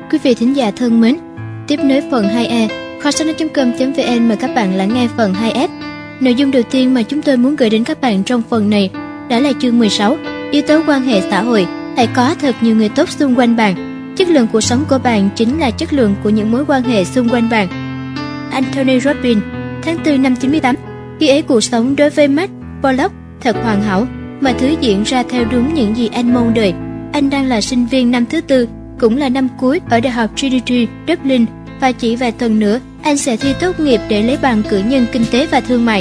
Quý vị thính giả thân mến, tiếp nối phần 2E, kho sách nói.com.vn mời các bạn lắng nghe phần 2F. Nội dung đầu tiên mà chúng tôi muốn gửi đến các bạn trong phần này đó là chương 16, yếu tố quan hệ xã hội. Hãy có thật nhiều người tốt xung quanh bạn. Chất lượng cuộc sống của bạn chính là chất lượng của những mối quan hệ xung quanh bạn. Anthony Robbins, tháng 4 năm 98. Khi ấy cuộc sống đối với Mark Pollock thật hoàn hảo, mọi thứ diễn ra theo đúng những gì anh mong đợi. Anh đang là sinh viên năm thứ tư, cũng là năm cuối ở Đại học Trinity, Dublin, và chỉ vài tuần nữa anh sẽ thi tốt nghiệp để lấy bằng cử nhân kinh tế và thương mại.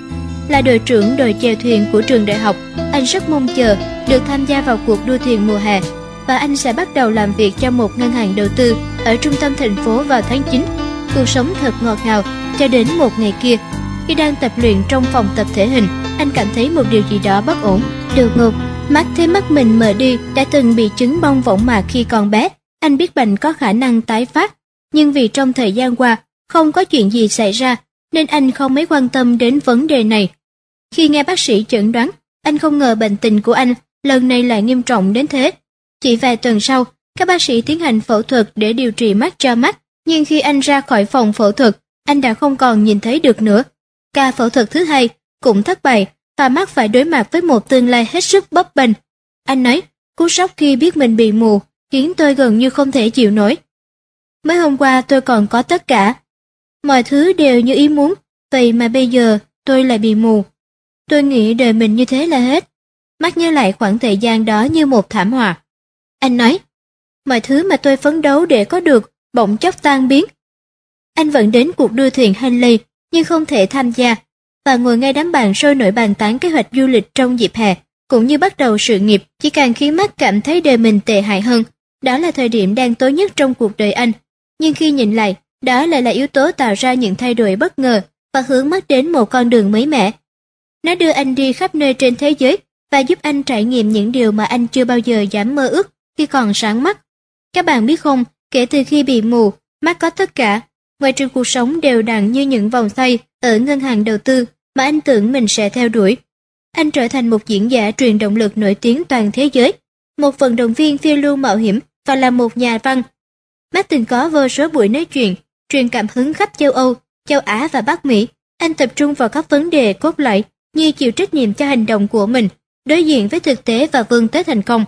Là đội trưởng đội chèo thuyền của trường đại học, anh rất mong chờ được tham gia vào cuộc đua thuyền mùa hè, và anh sẽ bắt đầu làm việc cho một ngân hàng đầu tư ở trung tâm thành phố vào tháng 9. Cuộc sống thật ngọt ngào cho đến một ngày kia, khi đang tập luyện trong phòng tập thể hình, anh cảm thấy một điều gì đó bất ổn. Đột ngột, mắt thấy mắt mình mờ đi. Đã từng bị chứng bong võng mạc khi còn bé, anh biết bệnh có khả năng tái phát, nhưng vì trong thời gian qua không có chuyện gì xảy ra nên anh không mấy quan tâm đến vấn đề này. Khi nghe bác sĩ chẩn đoán, anh không ngờ bệnh tình của anh lần này lại nghiêm trọng đến thế. Chỉ vài tuần sau, các bác sĩ tiến hành phẫu thuật để điều trị mắt cho mắt, nhưng khi anh ra khỏi phòng phẫu thuật, anh đã không còn nhìn thấy được nữa. Ca phẫu thuật thứ hai cũng thất bại và mắt phải đối mặt với một tương lai hết sức bấp bênh. Anh nói, cú sốc khi biết mình bị mù khiến tôi gần như không thể chịu nổi. Mới hôm qua tôi còn có tất cả, mọi thứ đều như ý muốn, vậy mà bây giờ tôi lại bị mù. Tôi nghĩ đời mình như thế là hết. Mắt nhớ lại khoảng thời gian đó như một thảm họa. Anh nói, mọi thứ mà tôi phấn đấu để có được bỗng chốc tan biến. Anh vẫn đến cuộc đua thuyền Henley nhưng không thể tham gia, và ngồi ngay đám bạn sôi nổi bàn tán kế hoạch du lịch trong dịp hè, cũng như bắt đầu sự nghiệp, chỉ càng khiến mắt cảm thấy đời mình tệ hại hơn. Đó là thời điểm đang tối nhất trong cuộc đời anh, nhưng khi nhìn lại, đó lại là yếu tố tạo ra những thay đổi bất ngờ và hướng mắt đến một con đường mới mẻ. Nó đưa anh đi khắp nơi trên thế giới và giúp anh trải nghiệm những điều mà anh chưa bao giờ dám mơ ước khi còn sáng mắt. Các bạn biết không, kể từ khi bị mù, mắt có tất cả, ngoại trừ cuộc sống đều đặn như những vòng xoay ở ngân hàng đầu tư mà anh tưởng mình sẽ theo đuổi. Anh trở thành một diễn giả truyền động lực nổi tiếng toàn thế giới, một vận động viên phiêu lưu mạo hiểm và là một nhà văn. Mắt từng có vô số buổi nói chuyện, truyền cảm hứng khắp châu Âu, châu Á và Bắc Mỹ. Anh tập trung vào các vấn đề cốt lõi như chịu trách nhiệm cho hành động của mình, đối diện với thực tế và vươn tới thành công.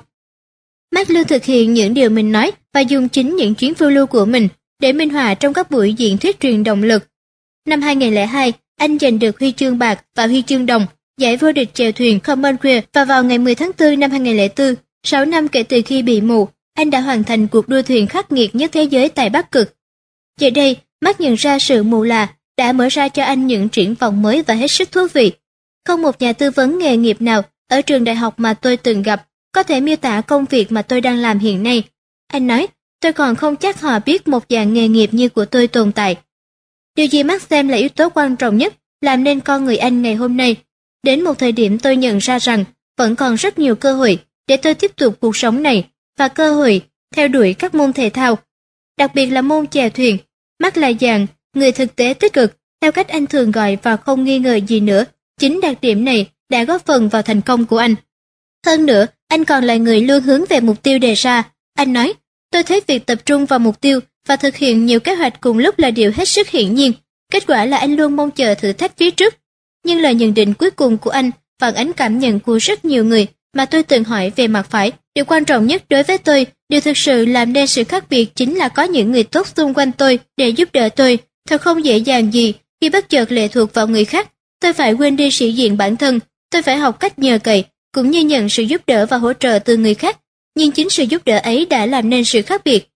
Mắt luôn thực hiện những điều mình nói và dùng chính những chuyến phiêu lưu của mình để minh họa trong các buổi diễn thuyết truyền động lực. Năm 2002, anh giành được huy chương bạc và huy chương đồng, giải vô địch chèo thuyền Commonwealth, và vào ngày 10 tháng 4 năm 2004, 6 năm kể từ khi bị mù, anh đã hoàn thành cuộc đua thuyền khắc nghiệt nhất thế giới tại Bắc Cực. Giờ đây, mắt nhận ra sự mù lòa đã mở ra cho anh những triển vọng mới và hết sức thú vị. Không một nhà tư vấn nghề nghiệp nào ở trường đại học mà tôi từng gặp có thể miêu tả công việc mà tôi đang làm hiện nay. Anh nói, tôi còn không chắc họ biết một dạng nghề nghiệp như của tôi tồn tại. Điều gì mắt xem là yếu tố quan trọng nhất làm nên con người anh ngày hôm nay. Đến một thời điểm tôi nhận ra rằng vẫn còn rất nhiều cơ hội để tôi tiếp tục cuộc sống này và cơ hội theo đuổi các môn thể thao, đặc biệt là môn chèo thuyền. Mắt là dạng người thực tế tích cực, theo cách anh thường gọi, và không nghi ngờ gì nữa, chính đặc điểm này đã góp phần vào thành công của anh. Hơn nữa, anh còn là người luôn hướng về mục tiêu đề ra. Anh nói, tôi thấy việc tập trung vào mục tiêu và thực hiện nhiều kế hoạch cùng lúc là điều hết sức hiển nhiên. Kết quả là anh luôn mong chờ thử thách phía trước. Nhưng lời nhận định cuối cùng của anh phản ánh cảm nhận của rất nhiều người mà tôi từng hỏi về mặt phải. Điều quan trọng nhất đối với tôi, điều thực sự làm nên sự khác biệt chính là có những người tốt xung quanh tôi để giúp đỡ tôi. Thật không dễ dàng gì khi bất chợt lệ thuộc vào người khác. Tôi phải quên đi sĩ diện bản thân, tôi phải học cách nhờ cậy, cũng như nhận sự giúp đỡ và hỗ trợ từ người khác. Nhưng chính sự giúp đỡ ấy đã làm nên sự khác biệt.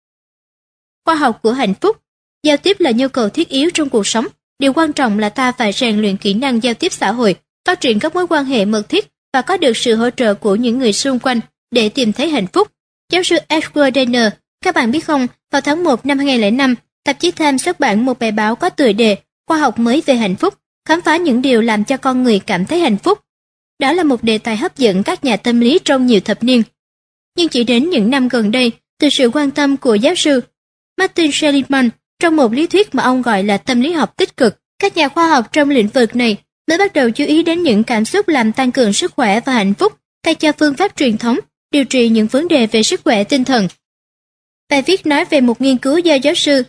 Khoa học của hạnh phúc. Giao tiếp là nhu cầu thiết yếu trong cuộc sống. Điều quan trọng là ta phải rèn luyện kỹ năng giao tiếp xã hội, phát triển các mối quan hệ mật thiết và có được sự hỗ trợ của những người xung quanh để tìm thấy hạnh phúc. Giáo sư Edward Denner, các bạn biết không, vào tháng 1 năm 2005, tạp chí Time xuất bản một bài báo có tựa đề Khoa học mới về hạnh phúc, khám phá những điều làm cho con người cảm thấy hạnh phúc. Đó là một đề tài hấp dẫn các nhà tâm lý trong nhiều thập niên. Nhưng chỉ đến những năm gần đây, từ sự quan tâm của giáo sư Martin Seligman trong một lý thuyết mà ông gọi là tâm lý học tích cực, các nhà khoa học trong lĩnh vực này mới bắt đầu chú ý đến những cảm xúc làm tăng cường sức khỏe và hạnh phúc thay cho phương pháp truyền thống điều trị những vấn đề về sức khỏe tinh thần. Bài viết nói về một nghiên cứu do giáo sư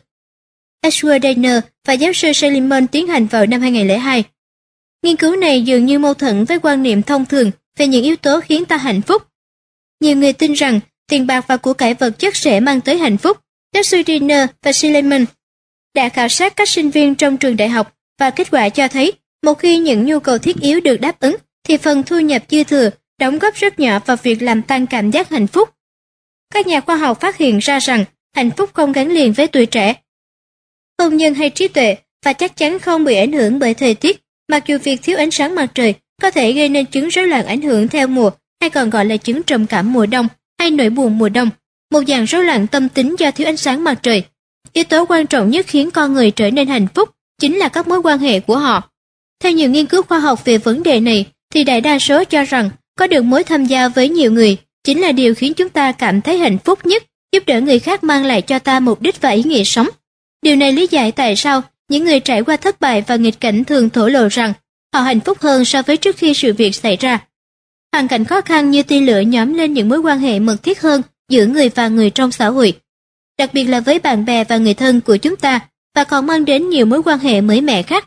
Edward Dana và giáo sư Solomon tiến hành vào năm 2002. Nghiên cứu này dường như mâu thuẫn với quan niệm thông thường về những yếu tố khiến ta hạnh phúc. Nhiều người tin rằng tiền bạc và của cải vật chất sẽ mang tới hạnh phúc. Giáo sư Dana và Solomon đã khảo sát các sinh viên trong trường đại học và kết quả cho thấy một khi những nhu cầu thiết yếu được đáp ứng thì phần thu nhập dư thừa đóng góp rất nhỏ vào việc làm tăng cảm giác hạnh phúc. Các nhà khoa học phát hiện ra rằng hạnh phúc không gắn liền với tuổi trẻ, hôn nhân hay trí tuệ và chắc chắn không bị ảnh hưởng bởi thời tiết, mặc dù việc thiếu ánh sáng mặt trời có thể gây nên chứng rối loạn ảnh hưởng theo mùa hay còn gọi là chứng trầm cảm mùa đông hay nỗi buồn mùa đông, một dạng rối loạn tâm tính do thiếu ánh sáng mặt trời. Yếu tố quan trọng nhất khiến con người trở nên hạnh phúc chính là các mối quan hệ của họ. Theo nhiều nghiên cứu khoa học về vấn đề này, thì đại đa số cho rằng có được mối tham gia với nhiều người chính là điều khiến chúng ta cảm thấy hạnh phúc nhất, giúp đỡ người khác mang lại cho ta mục đích và ý nghĩa sống. Điều này lý giải tại sao những người trải qua thất bại và nghịch cảnh thường thổ lộ rằng họ hạnh phúc hơn so với trước khi sự việc xảy ra. Hoàn cảnh khó khăn như tia lửa nhóm lên những mối quan hệ mật thiết hơn giữa người và người trong xã hội, đặc biệt là với bạn bè và người thân của chúng ta, và còn mang đến nhiều mối quan hệ mới mẻ khác.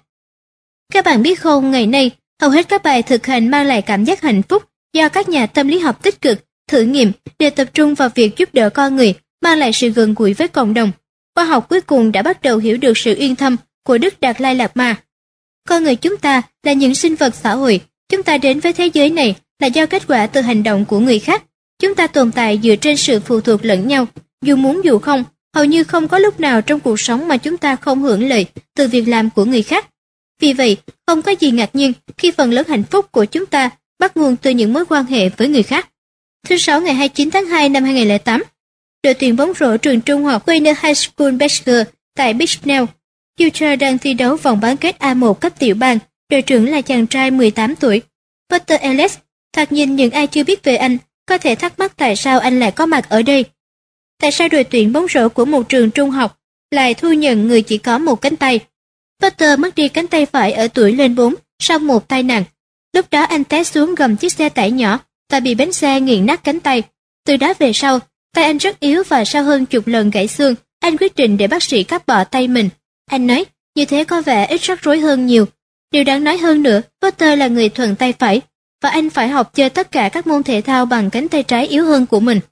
Các bạn biết không, ngày nay, hầu hết các bài thực hành mang lại cảm giác hạnh phúc do các nhà tâm lý học tích cực thử nghiệm đều tập trung vào việc giúp đỡ con người, mang lại sự gần gũi với cộng đồng. Khoa học cuối cùng đã bắt đầu hiểu được sự uyên thâm của Đức Đạt Lai Lạt Ma. Con người chúng ta là những sinh vật xã hội, chúng ta đến với thế giới này là do kết quả từ hành động của người khác. Chúng ta tồn tại dựa trên sự phụ thuộc lẫn nhau, dù muốn dù không, hầu như không có lúc nào trong cuộc sống mà chúng ta không hưởng lợi từ việc làm của người khác. Vì vậy, không có gì ngạc nhiên khi phần lớn hạnh phúc của chúng ta bắt nguồn từ những mối quan hệ với người khác. Thứ Sáu ngày 29 tháng 2 năm 2008, đội tuyển bóng rổ trường trung học Wayne High School Basket tại Bicknell, Utah đang thi đấu vòng bán kết A1 cấp tiểu bang. Đội trưởng là chàng trai 18 tuổi, Potter Ellis. Thoạt nhìn những ai chưa biết về anh có thể thắc mắc tại sao anh lại có mặt ở đây. Tại sao đội tuyển bóng rổ của một trường trung học lại thu nhận người chỉ có một cánh tay? Potter mất đi cánh tay phải ở tuổi lên 4 sau một tai nạn. Lúc đó anh té xuống gầm chiếc xe tải nhỏ và bị bánh xe nghiền nát cánh tay. Từ đó về sau, tay anh rất yếu và sau hơn chục lần gãy xương, anh quyết định để bác sĩ cắt bỏ tay mình. Anh nói, như thế có vẻ ít rắc rối hơn nhiều. Điều đáng nói hơn nữa, Potter là người thuần tay phải, và anh phải học chơi tất cả các môn thể thao bằng cánh tay trái yếu hơn của mình.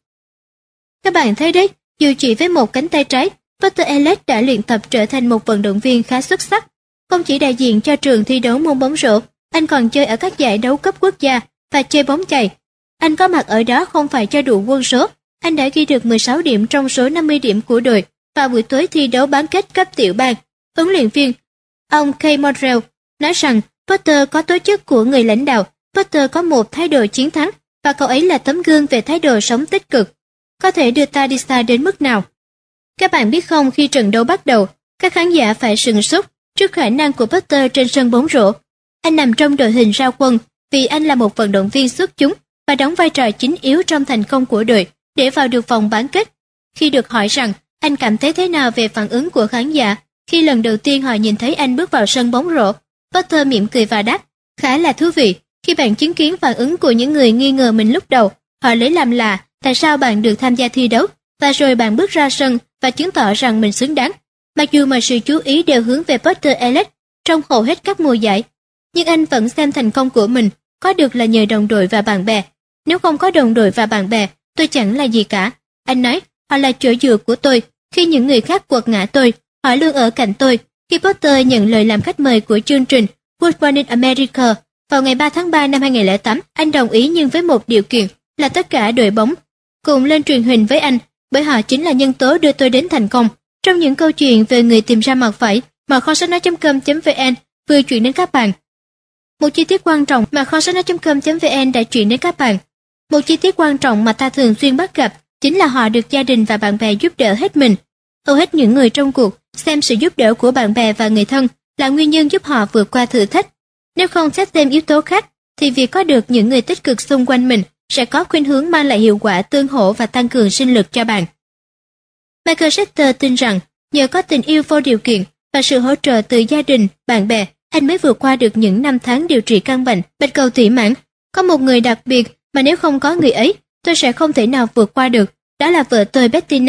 Các bạn thấy đấy, dù chỉ với một cánh tay trái, Potter Ellis đã luyện tập trở thành một vận động viên khá xuất sắc. Không chỉ đại diện cho trường thi đấu môn bóng rổ, anh còn chơi ở các giải đấu cấp quốc gia và chơi bóng chày. Anh có mặt ở đó không phải cho đủ quân số, anh đã ghi được 16 điểm trong số 50 điểm của đội vào buổi tối thi đấu bán kết cấp tiểu bang. Huấn luyện viên ông Kay Morrell nói rằng Potter có tố chất của người lãnh đạo, Potter có một thái độ chiến thắng và cậu ấy là tấm gương về thái độ sống tích cực, có thể đưa ta đi xa đến mức nào. Các bạn biết không, khi trận đấu bắt đầu, các khán giả phải sửng sốt trước khả năng của Potter trên sân bóng rổ. Anh nằm trong đội hình ra quân vì anh là một vận động viên xuất chúng và đóng vai trò chính yếu trong thành công của đội để vào được vòng bán kết. Khi được hỏi rằng anh cảm thấy thế nào về phản ứng của khán giả khi lần đầu tiên họ nhìn thấy anh bước vào sân bóng rổ, Potter mỉm cười và đáp, khá là thú vị. Khi bạn chứng kiến phản ứng của những người nghi ngờ mình lúc đầu, họ lấy làm lạ tại sao bạn được tham gia thi đấu, và rồi bạn bước ra sân và chứng tỏ rằng mình xứng đáng. Mặc dù mọi sự chú ý đều hướng về Potter Ellis trong hầu hết các mùa giải, nhưng anh vẫn xem thành công của mình có được là nhờ đồng đội và bạn bè. Nếu không có đồng đội và bạn bè, tôi chẳng là gì cả. Anh nói, họ là chỗ dựa của tôi. Khi những người khác quật ngã tôi, họ luôn ở cạnh tôi. Khi Potter nhận lời làm khách mời của chương trình Good Morning America vào ngày 3 tháng 3 năm 2008, anh đồng ý nhưng với một điều kiện là tất cả đội bóng cùng lên truyền hình với anh, bởi họ chính là nhân tố đưa tôi đến thành công. Trong những câu chuyện về người tìm ra mặt phải mà kho sách nói.com.vn vừa chuyển đến các bạn. Một chi tiết quan trọng mà kho sách nói.com.vn đã chuyển đến các bạn. Một chi tiết quan trọng mà ta thường xuyên bắt gặp chính là họ được gia đình và bạn bè giúp đỡ hết mình. Hầu hết những người trong cuộc xem sự giúp đỡ của bạn bè và người thân là nguyên nhân giúp họ vượt qua thử thách. Nếu không xét thêm yếu tố khác, thì việc có được những người tích cực xung quanh mình sẽ có khuynh hướng mang lại hiệu quả tương hỗ và tăng cường sinh lực cho bạn. Michael Schachter tin rằng nhờ có tình yêu vô điều kiện và sự hỗ trợ từ gia đình, bạn bè, anh mới vượt qua được những năm tháng điều trị căn bệnh bạch cầu tủy mãn. Có một người đặc biệt mà nếu không có người ấy, tôi sẽ không thể nào vượt qua được, đó là vợ tôi Bettina.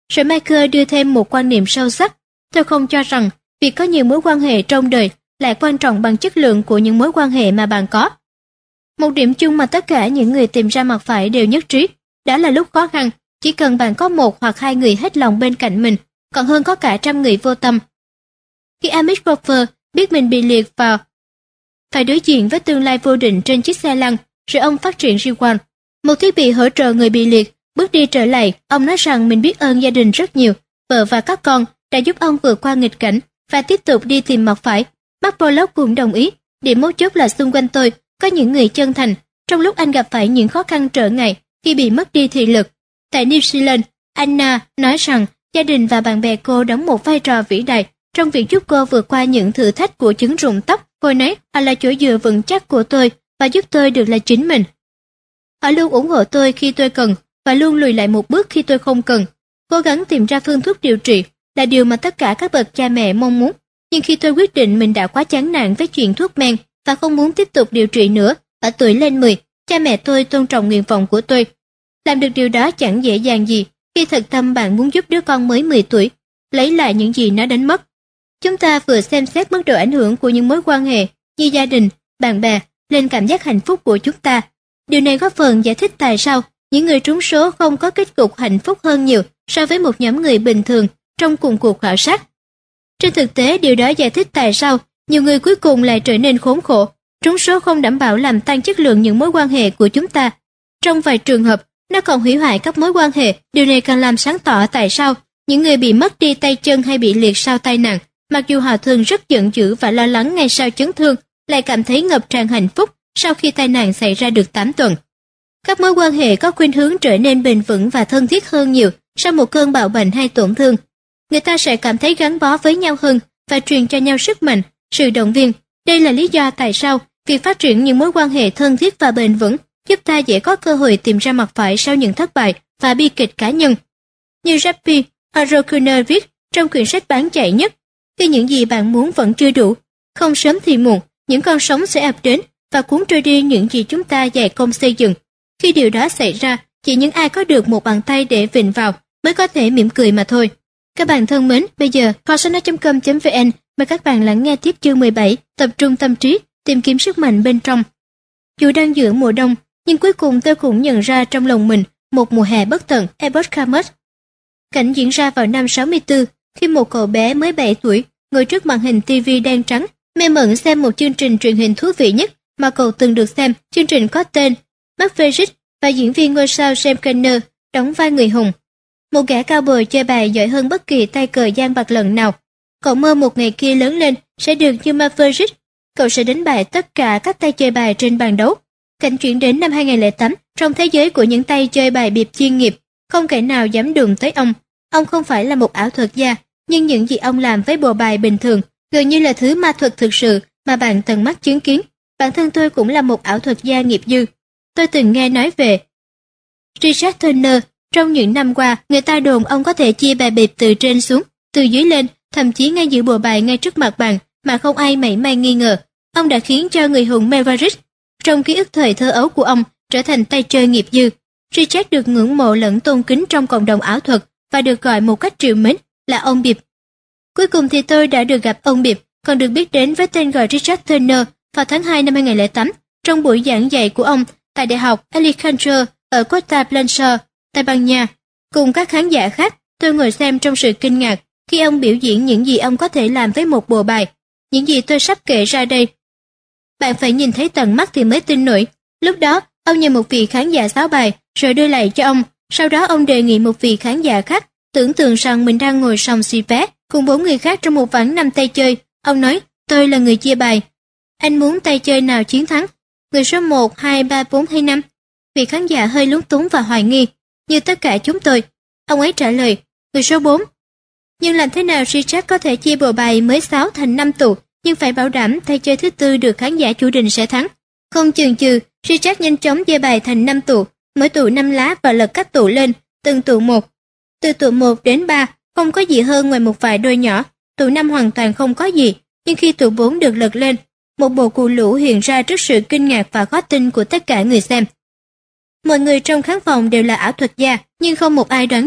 Rồi Michael đưa thêm một quan niệm sâu sắc. Tôi không cho rằng việc có nhiều mối quan hệ trong đời lại quan trọng bằng chất lượng của những mối quan hệ mà bạn có. Một điểm chung mà tất cả những người tìm ra mặt phải đều nhất trí, đó là lúc khó khăn, chỉ cần bạn có một hoặc hai người hết lòng bên cạnh mình, còn hơn có cả trăm người vô tâm. Khi Amish Rover biết mình bị liệt vào, phải đối diện với tương lai vô định trên chiếc xe lăn, rồi ông phát triển Rewan, một thiết bị hỗ trợ người bị liệt. Bước đi trở lại, ông nói rằng mình biết ơn gia đình rất nhiều, vợ và các con đã giúp ông vượt qua nghịch cảnh và tiếp tục đi tìm mặt phải. Mark Pollock cũng đồng ý, điểm mấu chốt là xung quanh tôi có những người chân thành, trong lúc anh gặp phải những khó khăn trở ngại khi bị mất đi thị lực. Tại New Zealand, Anna nói rằng gia đình và bạn bè cô đóng một vai trò vĩ đại trong việc giúp cô vượt qua những thử thách của chứng rụng tóc. Cô nói, họ là chỗ dựa vững chắc của tôi và giúp tôi được là chính mình. Họ luôn ủng hộ tôi khi tôi cần và luôn lùi lại một bước khi tôi không cần. Cố gắng tìm ra phương thuốc điều trị là điều mà tất cả các bậc cha mẹ mong muốn. Nhưng khi tôi quyết định mình đã quá chán nản với chuyện thuốc men và không muốn tiếp tục điều trị nữa, ở tuổi lên 10, cha mẹ tôi tôn trọng nguyện vọng của tôi. Làm được điều đó chẳng dễ dàng gì khi thật tâm bạn muốn giúp đứa con mới 10 tuổi lấy lại những gì nó đánh mất. Chúng ta vừa xem xét mức độ ảnh hưởng của những mối quan hệ như gia đình, bạn bè lên cảm giác hạnh phúc của chúng ta. Điều này góp phần giải thích tại sao những người trúng số không có kết cục hạnh phúc hơn nhiều so với một nhóm người bình thường trong cùng cuộc khảo sát. Trên thực tế, điều đó giải thích tại sao nhiều người cuối cùng lại trở nên khốn khổ. Trúng số không đảm bảo làm tăng chất lượng những mối quan hệ của chúng ta. Trong vài trường hợp, nó còn hủy hoại các mối quan hệ. Điều này càng làm sáng tỏ tại sao những người bị mất đi tay chân hay bị liệt sau tai nạn, mặc dù họ thường rất giận dữ và lo lắng ngay sau chấn thương, lại cảm thấy ngập tràn hạnh phúc sau khi tai nạn xảy ra được 8 tuần. Các mối quan hệ có khuynh hướng trở nên bền vững và thân thiết hơn nhiều sau một cơn bạo bệnh hay tổn thương. Người ta sẽ cảm thấy gắn bó với nhau hơn và truyền cho nhau sức mạnh, sự động viên. Đây là lý do tại sao việc phát triển những mối quan hệ thân thiết và bền vững giúp ta dễ có cơ hội tìm ra mặt phải sau những thất bại và bi kịch cá nhân. Như J.P. O'Rourke viết trong quyển sách bán chạy nhất, khi những gì bạn muốn vẫn chưa đủ, không sớm thì muộn, những con sóng sẽ ập đến và cuốn trôi đi những gì chúng ta dày công xây dựng. Khi điều đó xảy ra, chỉ những ai có được một bàn tay để vịn vào mới có thể mỉm cười mà thôi. Các bạn thân mến, bây giờ kho.com.vn mời các bạn lắng nghe tiếp chương 17, tập trung tâm trí, tìm kiếm sức mạnh bên trong. Dù đang giữa mùa đông, nhưng cuối cùng tôi cũng nhận ra trong lòng mình một mùa hè bất tận. Ebert Camus. Cảnh diễn ra vào năm 64, khi một cậu bé mới 7 tuổi ngồi trước màn hình TV đen trắng, mê mẩn xem một chương trình truyền hình thú vị nhất mà cậu từng được xem. Chương trình có tên Mark Frederick và diễn viên ngôi sao Sam Kenner đóng vai người hùng, một gã cao bồi chơi bài giỏi hơn bất kỳ tay cờ giang bạc lần nào. Cậu mơ một ngày kia lớn lên sẽ được như Mark Frederick. Cậu sẽ đánh bại tất cả các tay chơi bài trên bàn đấu. Cảnh chuyển đến năm 2008, trong thế giới của những tay chơi bài bịp chuyên nghiệp, không kẻ nào dám đụng tới ông. Ông không phải là một ảo thuật gia, nhưng những gì ông làm với bộ bài bình thường gần như là thứ ma thuật thực sự mà bạn tận mắt chứng kiến. Bản thân tôi cũng là một ảo thuật gia nghiệp dư. Tôi từng nghe nói về Richard Turner. Trong những năm qua, người ta đồn ông có thể chia bài bịp từ trên xuống, từ dưới lên, thậm chí ngay giữa bộ bài ngay trước mặt bạn mà không ai mảy may nghi ngờ. Ông đã khiến cho người hùng Maverick, trong ký ức thời thơ ấu của ông, trở thành tay chơi nghiệp dư. Richard được ngưỡng mộ lẫn tôn kính trong cộng đồng ảo thuật và được gọi một cách trìu mến là ông bịp. Cuối cùng thì tôi đã được gặp ông bịp, còn được biết đến với tên gọi Richard Turner vào tháng 2 năm 2008 trong buổi giảng dạy của ông tại Đại học Alicante ở Costa Blanca, Tây Ban Nha. Cùng các khán giả khác, tôi ngồi xem trong sự kinh ngạc khi ông biểu diễn những gì ông có thể làm với một bộ bài. Những gì tôi sắp kể ra đây, bạn phải nhìn thấy tận mắt thì mới tin nổi. Lúc đó, ông nhờ một vị khán giả sáo bài rồi đưa lại cho ông. Sau đó ông đề nghị một vị khán giả khác tưởng tượng rằng mình đang ngồi sòng xì vé cùng 4 người khác trong một ván 5 tay chơi. Ông nói, tôi là người chia bài. Anh muốn tay chơi nào chiến thắng? Người số 1, 2, 3, 4 hay 5? Vị khán giả hơi lúng túng và hoài nghi. Như tất cả chúng tôi. Ông ấy trả lời, người số 4. Nhưng làm thế nào Richard có thể chia bộ bài mới 6 thành 5 tụ, nhưng phải bảo đảm tay chơi thứ tư được khán giả chủ định sẽ thắng. Không chần chừ, Richard nhanh chóng chia bài thành 5 tụ, mỗi tụ 5 lá và lật các tụ lên, từng tụ 1. Từ tụ 1 đến 3, không có gì hơn ngoài một vài đôi nhỏ, tụ 5 hoàn toàn không có gì, nhưng khi tụ 4 được lật lên, một bộ cù lũ hiện ra trước sự kinh ngạc và khó tin của tất cả người xem. Mọi người trong khán phòng đều là ảo thuật gia, nhưng không một ai đoán nổi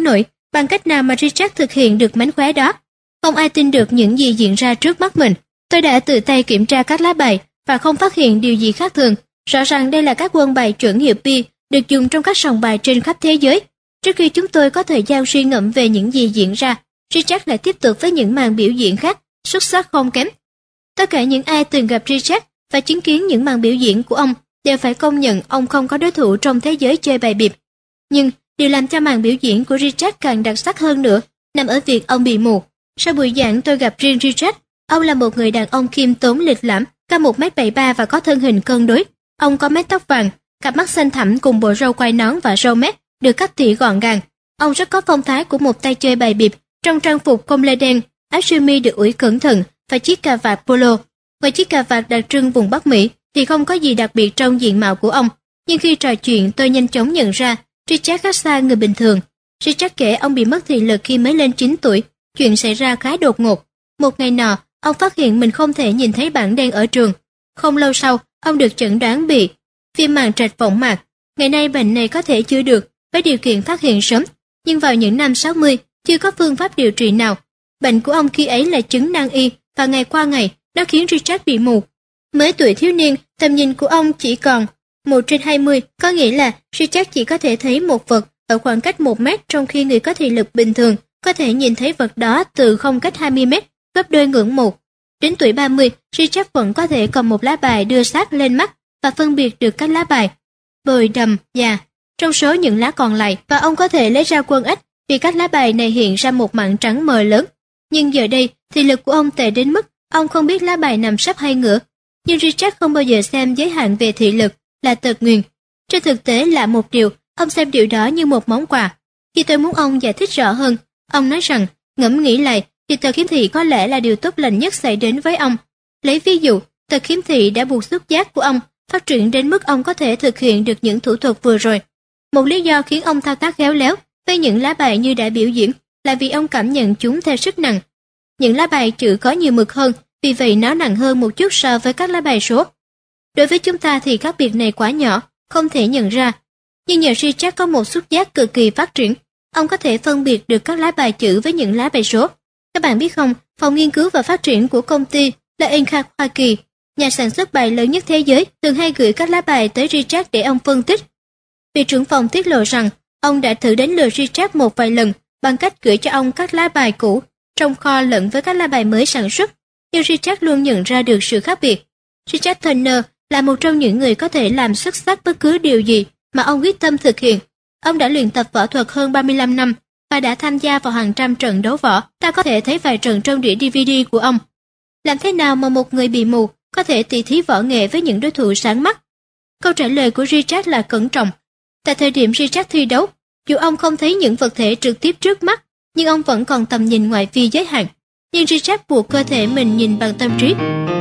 Bằng cách nào mà Richard thực hiện được mánh khóe đó? Không ai tin được những gì diễn ra trước mắt mình. Tôi đã tự tay kiểm tra các lá bài và không phát hiện điều gì khác thường. Rõ ràng đây là các quân bài chuẩn hiệu Pi được dùng trong các sòng bài trên khắp thế giới. Trước khi chúng tôi có thời gian suy ngẫm về những gì diễn ra, Richard lại tiếp tục với những màn biểu diễn khác, xuất sắc không kém. Tất cả những ai từng gặp Richard và chứng kiến những màn biểu diễn của ông đều phải công nhận ông không có đối thủ trong thế giới chơi bài bịp. Nhưng điều làm cho màn biểu diễn của Richard càng đặc sắc hơn nữa nằm ở việc ông bị mù. Sau buổi giảng tôi gặp riêng Richard. Ông là một người đàn ông khiêm tốn lịch lãm, cao 1m73 và có thân hình cân đối. Ông có mái tóc vàng, cặp mắt xanh thẳm cùng bộ râu quai nón và râu mép được cắt tỉa gọn gàng. Ông rất có phong thái của một tay chơi bài bịp trong trang phục công lê đen, áo sơ mi được ủi cẩn thận và chiếc cà vạt polo. Ngoài chiếc cà vạt đặc trưng vùng Bắc Mỹ thì không có gì đặc biệt trong diện mạo của ông. Nhưng khi trò chuyện tôi nhanh chóng nhận ra Richard khác xa người bình thường. Richard kể ông bị mất thị lực khi mới lên 9 tuổi. Chuyện xảy ra khá đột ngột. Một ngày nọ, ông phát hiện mình không thể nhìn thấy bảng đen ở trường. Không lâu sau, ông được chẩn đoán bị viêm màng trạch võng mạc. Ngày nay bệnh này có thể chữa được với điều kiện phát hiện sớm, nhưng vào những năm 60 chưa có phương pháp điều trị nào. Bệnh của ông khi ấy là chứng nan y và ngày qua ngày nó khiến Richard bị mù. Mới tuổi thiếu niên, tầm nhìn của ông chỉ còn 1/20, có nghĩa là Richard chỉ có thể thấy một vật ở khoảng cách 1 mét, trong khi người có thị lực bình thường có thể nhìn thấy vật đó từ không cách 20 mét, gấp đôi ngưỡng 1. Đến tuổi 30, Richard vẫn có thể cầm một lá bài đưa sát lên mắt và phân biệt được các lá bài bồi, đầm, già trong số những lá còn lại, và ông có thể lấy ra quân ếch vì các lá bài này hiện ra một mảng trắng mờ lớn. Nhưng giờ đây, thị lực của ông tệ đến mức ông không biết lá bài nằm sấp hay ngửa. Nhưng Richard không bao giờ xem giới hạn về thị lực là tật nguyền. Trên thực tế là một điều, ông xem điều đó như một món quà. Khi tôi muốn ông giải thích rõ hơn, ông nói rằng, ngẫm nghĩ lại, thì tật khiếm thị có lẽ là điều tốt lành nhất xảy đến với ông. Lấy ví dụ, tật khiếm thị đã buộc xúc giác của ông phát triển đến mức ông có thể thực hiện được những thủ thuật vừa rồi. Một lý do khiến ông thao tác khéo léo với những lá bài như đã biểu diễn là vì ông cảm nhận chúng theo sức nặng. Những lá bài chữ có nhiều mực hơn, vì vậy nó nặng hơn một chút so với các lá bài số. Đối với chúng ta thì khác biệt này quá nhỏ, không thể nhận ra. Nhưng nhờ Richard có một xúc giác cực kỳ phát triển, ông có thể phân biệt được các lá bài chữ với những lá bài số. Các bạn biết không, phòng nghiên cứu và phát triển của công ty Leinka Hoa Kỳ, nhà sản xuất bài lớn nhất thế giới, thường hay gửi các lá bài tới Richard để ông phân tích. Vị trưởng phòng tiết lộ rằng ông đã thử đánh lừa Richard một vài lần bằng cách gửi cho ông các lá bài cũ trong kho lẫn với các lá bài mới sản xuất, nhưng Richard luôn nhận ra được sự khác biệt. Richard Turner là một trong những người có thể làm xuất sắc bất cứ điều gì mà ông quyết tâm thực hiện. Ông đã luyện tập võ thuật hơn 35 năm và đã tham gia vào hàng trăm trận đấu võ. Ta có thể thấy vài trận trong đĩa DVD của ông. Làm thế nào mà một người bị mù có thể tỉ thí võ nghệ với những đối thủ sáng mắt? Câu trả lời của Richard là cẩn trọng. Tại thời điểm Richard thi đấu, dù ông không thấy những vật thể trực tiếp trước mắt, nhưng ông vẫn còn tầm nhìn ngoại vi giới hạn. Nhưng Richard buộc cơ thể mình nhìn bằng tâm trí.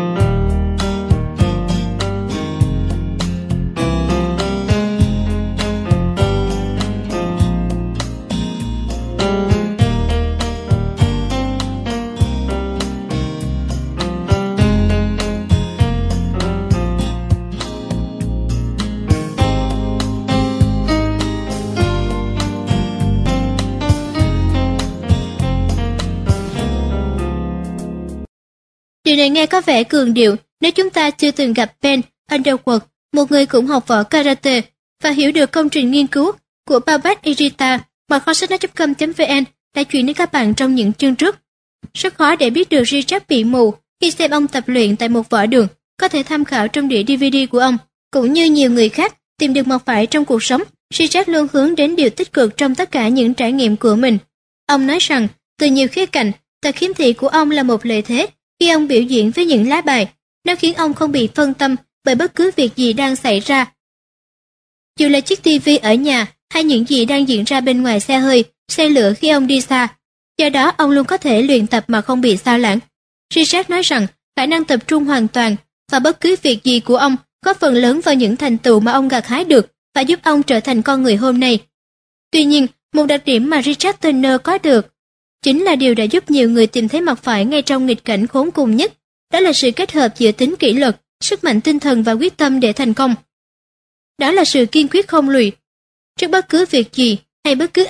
Điều này nghe có vẻ cường điệu nếu chúng ta chưa từng gặp Ben Underwood, một người cũng học võ karate, và hiểu được công trình nghiên cứu của Babak Irita mà kho sách nói.com.vn đã chuyển đến các bạn trong những chương trước. Rất khó để biết được Richard bị mù khi xem ông tập luyện tại một võ đường, có thể tham khảo trong đĩa DVD của ông. Cũng như nhiều người khác tìm được mặt phải trong cuộc sống, Richard luôn hướng đến điều tích cực trong tất cả những trải nghiệm của mình. Ông nói rằng, từ nhiều khía cạnh, tật khiếm thị của ông là một lợi thế. Khi ông biểu diễn với những lá bài, nó khiến ông không bị phân tâm bởi bất cứ việc gì đang xảy ra. Dù là chiếc TV ở nhà hay những gì đang diễn ra bên ngoài xe hơi, xe lửa khi ông đi xa. Do đó ông luôn có thể luyện tập mà không bị sao lãng. Richard nói rằng khả năng tập trung hoàn toàn và bất cứ việc gì của ông có phần lớn vào những thành tựu mà ông gặt hái được và giúp ông trở thành con người hôm nay. Tuy nhiên, một đặc điểm mà Richard Turner có được chính là điều đã giúp nhiều người tìm thấy mặt phải ngay trong nghịch cảnh khốn cùng nhất, đó là sự kết hợp giữa tính kỷ luật, sức mạnh tinh thần và quyết tâm để thành công. Đó là sự kiên quyết không lùi. Trước bất cứ việc gì hay bất cứ ai,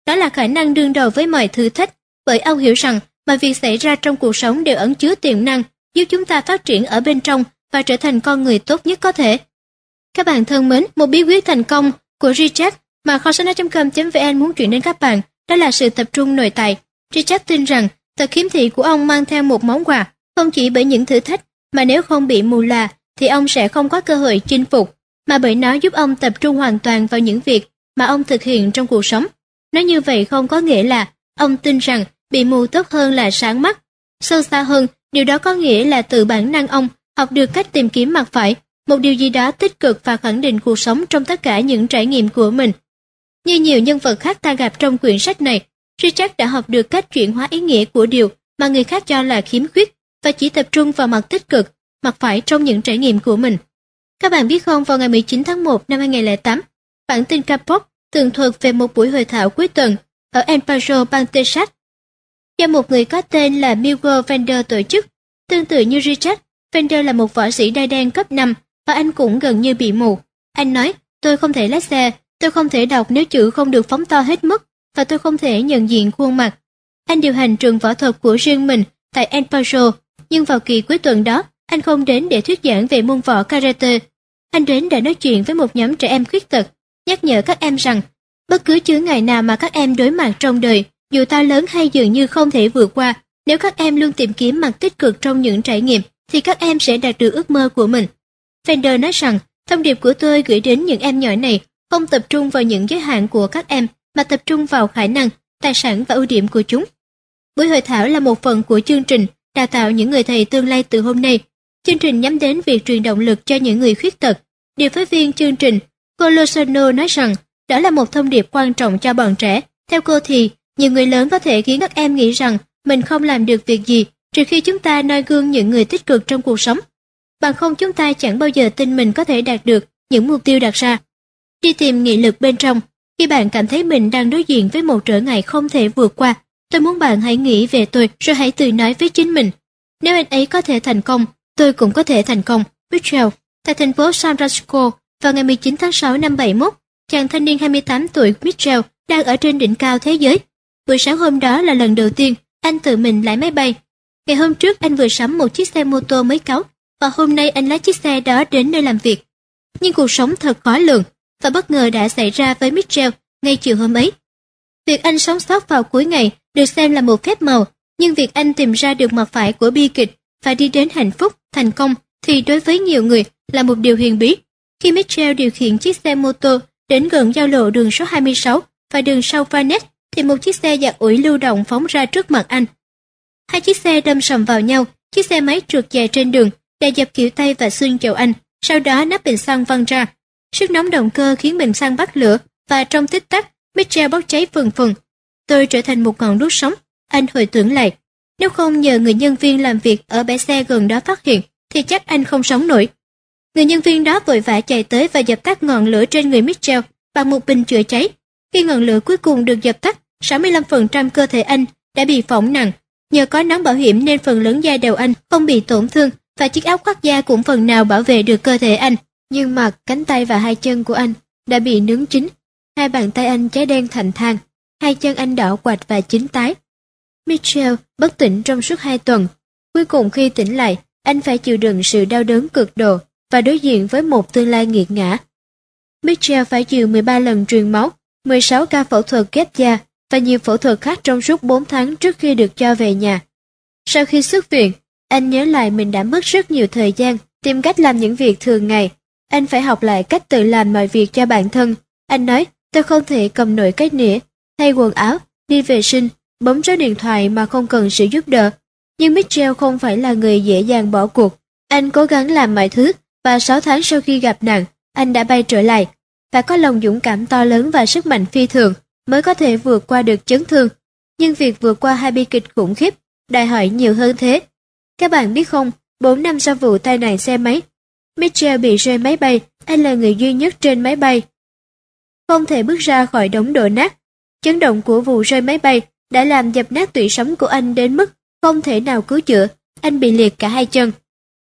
đó là khả năng đương đầu với mọi thử thách, bởi ông hiểu rằng mọi việc xảy ra trong cuộc sống đều ẩn chứa tiềm năng, giúp chúng ta phát triển ở bên trong và trở thành con người tốt nhất có thể. Các bạn thân mến, một bí quyết thành công của Richard mà kho sách nói.com.vn muốn chuyển đến các bạn, đó là sự tập trung nội tại. Richard tin rằng tật khiếm thị của ông mang theo một món quà, không chỉ bởi những thử thách, mà nếu không bị mù lòa thì ông sẽ không có cơ hội chinh phục, mà bởi nó giúp ông tập trung hoàn toàn vào những việc mà ông thực hiện trong cuộc sống. Nói như vậy không có nghĩa là ông tin rằng bị mù tốt hơn là sáng mắt. Sâu xa hơn, điều đó có nghĩa là từ bản năng ông học được cách tìm kiếm mặt phải, một điều gì đó tích cực và khẳng định cuộc sống trong tất cả những trải nghiệm của mình. Như nhiều nhân vật khác ta gặp trong quyển sách này, Richard đã học được cách chuyển hóa ý nghĩa của điều mà người khác cho là khiếm khuyết và chỉ tập trung vào mặt tích cực, mặt phải trong những trải nghiệm của mình. Các bạn biết không, vào ngày 19 tháng 1 năm 2008, bản tin Kapok tường thuật về một buổi hội thảo cuối tuần ở El Paso, bang Texas, do một người có tên là Miguel Vander tổ chức. Tương tự như Richard, Vander là một võ sĩ đai đen cấp 5 và anh cũng gần như bị mù. Anh nói, tôi không thể lái xe, tôi không thể đọc nếu chữ không được phóng to hết mức, và tôi không thể nhận diện khuôn mặt. Anh điều hành trường võ thuật của riêng mình tại El Paso, nhưng vào kỳ cuối tuần đó, anh không đến để thuyết giảng về môn võ karate. Anh đến để nói chuyện với một nhóm trẻ em khuyết tật, nhắc nhở các em rằng bất cứ chướng ngại nào mà các em đối mặt trong đời, dù to lớn hay dường như không thể vượt qua, nếu các em luôn tìm kiếm mặt tích cực trong những trải nghiệm, thì các em sẽ đạt được ước mơ của mình. Vander nói rằng, thông điệp của tôi gửi đến những em nhỏ này không tập trung vào những giới hạn của các em, mà tập trung vào khả năng, tài sản và ưu điểm của chúng. Buổi hội thảo là một phần của chương trình đào tạo những người thầy tương lai từ hôm nay. Chương trình nhắm đến việc truyền động lực cho những người khuyết tật. Điều phối viên chương trình, cô Lozano nói rằng, đó là một thông điệp quan trọng cho bọn trẻ. Theo cô thì, nhiều người lớn có thể khiến các em nghĩ rằng mình không làm được việc gì, trừ khi chúng ta noi gương những người tích cực trong cuộc sống. Bằng không chúng ta chẳng bao giờ tin mình có thể đạt được những mục tiêu đặt ra. Đi tìm nghị lực bên trong. Khi bạn cảm thấy mình đang đối diện với một trở ngại không thể vượt qua, tôi muốn bạn hãy nghĩ về tôi, rồi hãy tự nói với chính mình. Nếu anh ấy có thể thành công, tôi cũng có thể thành công. Mitchell, tại thành phố San Francisco, vào ngày 19 tháng 6 năm 71, chàng thanh niên 28 tuổi Mitchell đang ở trên đỉnh cao thế giới. Buổi sáng hôm đó là lần đầu tiên anh tự mình lái máy bay. Ngày hôm trước anh vừa sắm một chiếc xe mô tô mới cáu, và hôm nay anh lái chiếc xe đó đến nơi làm việc. Nhưng cuộc sống thật khó lường, và bất ngờ đã xảy ra với Mitchell ngay chiều hôm ấy. Việc anh sống sót vào cuối ngày được xem là một phép màu, nhưng việc anh tìm ra được mặt phải của bi kịch và đi đến hạnh phúc, thành công thì đối với nhiều người là một điều huyền bí. Khi Mitchell điều khiển chiếc xe mô tô đến gần giao lộ đường số 26 và đường sau Vanet, thì một chiếc xe giặt ủi lưu động phóng ra trước mặt anh. Hai chiếc xe đâm sầm vào nhau, chiếc xe máy trượt dài trên đường, đè dập khuỷu tay và xương chậu anh, sau đó nắp bình xăng văng ra. Sức nóng động cơ khiến bình xăng bắt lửa, và trong tích tắc, Mitchell bốc cháy phừng phừng. Tôi trở thành một ngọn đuốc sống, anh hồi tưởng lại. Nếu không nhờ người nhân viên làm việc ở bãi xe gần đó phát hiện, thì chắc anh không sống nổi. Người nhân viên đó vội vã chạy tới và dập tắt ngọn lửa trên người Mitchell bằng một bình chữa cháy. Khi ngọn lửa cuối cùng được dập tắt, 65% cơ thể anh đã bị phỏng nặng. Nhờ có nón bảo hiểm nên phần lớn da đầu anh không bị tổn thương, và chiếc áo khoác da cũng phần nào bảo vệ được cơ thể anh. Nhưng mặt, cánh tay và hai chân của anh đã bị nướng chín. Hai bàn tay anh cháy đen thành than, hai chân anh đỏ quạch và chín tái. Mitchell bất tỉnh trong suốt 2 tuần. Cuối cùng khi tỉnh lại, anh phải chịu đựng sự đau đớn cực độ và đối diện với một tương lai nghiệt ngã. Mitchell phải chịu 13 lần truyền máu, 16 ca phẫu thuật ghép da và nhiều phẫu thuật khác trong suốt 4 tháng trước khi được cho về nhà. Sau khi xuất viện, anh nhớ lại mình đã mất rất nhiều thời gian tìm cách làm những việc thường ngày. Anh phải học lại cách tự làm mọi việc cho bản thân. Anh nói, tôi không thể cầm nổi cái nĩa, thay quần áo, đi vệ sinh, bấm số điện thoại mà không cần sự giúp đỡ. Nhưng Mitchell không phải là người dễ dàng bỏ cuộc. Anh cố gắng làm mọi thứ, và 6 tháng sau khi gặp nạn, anh đã bay trở lại. Phải có lòng dũng cảm to lớn và sức mạnh phi thường mới có thể vượt qua được chấn thương. Nhưng việc vượt qua hai bi kịch khủng khiếp đòi hỏi nhiều hơn thế. Các bạn biết không, 4 năm sau vụ tai nạn xe máy, Mitchell bị rơi máy bay. Anh là người duy nhất trên máy bay không thể bước ra khỏi đống đổ nát. Chấn động của vụ rơi máy bay đã làm dập nát tủy sống của anh đến mức không thể nào cứu chữa. Anh bị liệt cả hai chân.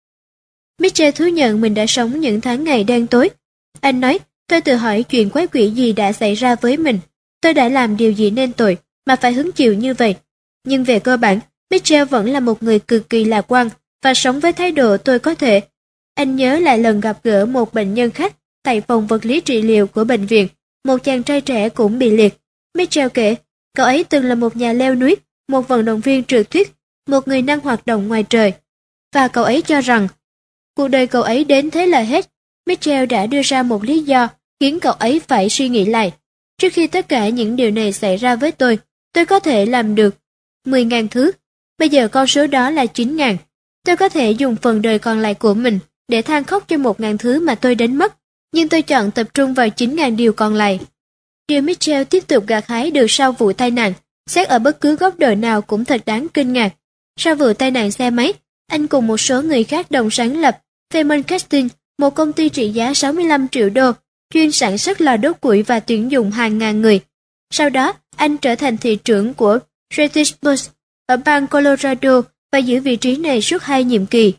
Mitchell thú nhận mình đã sống những tháng ngày đen tối. Anh nói, tôi tự hỏi chuyện quái quỷ gì đã xảy ra với mình. tôi đã làm điều gì nên tội mà phải hứng chịu như vậy. Nhưng về cơ bản, Mitchell vẫn là một người cực kỳ lạc quan và sống với thái độ tôi có thể. Anh nhớ lại lần gặp gỡ một bệnh nhân khác tại phòng vật lý trị liệu của bệnh viện, một chàng trai trẻ cũng bị liệt. Mitchell kể, cậu ấy từng là một nhà leo núi, một vận động viên trượt tuyết, một người năng hoạt động ngoài trời. Và cậu ấy cho rằng, cuộc đời cậu ấy đến thế là hết. Mitchell đã đưa ra một lý do khiến cậu ấy phải suy nghĩ lại. Trước khi tất cả những điều này xảy ra với tôi có thể làm được 10.000 thứ. Bây giờ con số đó là 9.000. Tôi có thể dùng phần đời còn lại của mình để than khóc cho 1.000 thứ mà tôi đánh mất. Nhưng tôi chọn tập trung vào 9.000 điều còn lại. Điều Mitchell tiếp tục gặt hái được sau vụ tai nạn, xét ở bất cứ góc độ nào cũng thật đáng kinh ngạc. Sau vụ tai nạn xe máy, anh cùng một số người khác đồng sáng lập Fairmont Casting, một công ty trị giá 65 triệu đô, chuyên sản xuất lò đốt củi và tuyển dụng hàng ngàn người. Sau đó, anh trở thành thị trưởng của Gettysburg ở bang Colorado và giữ vị trí này suốt 2 nhiệm kỳ.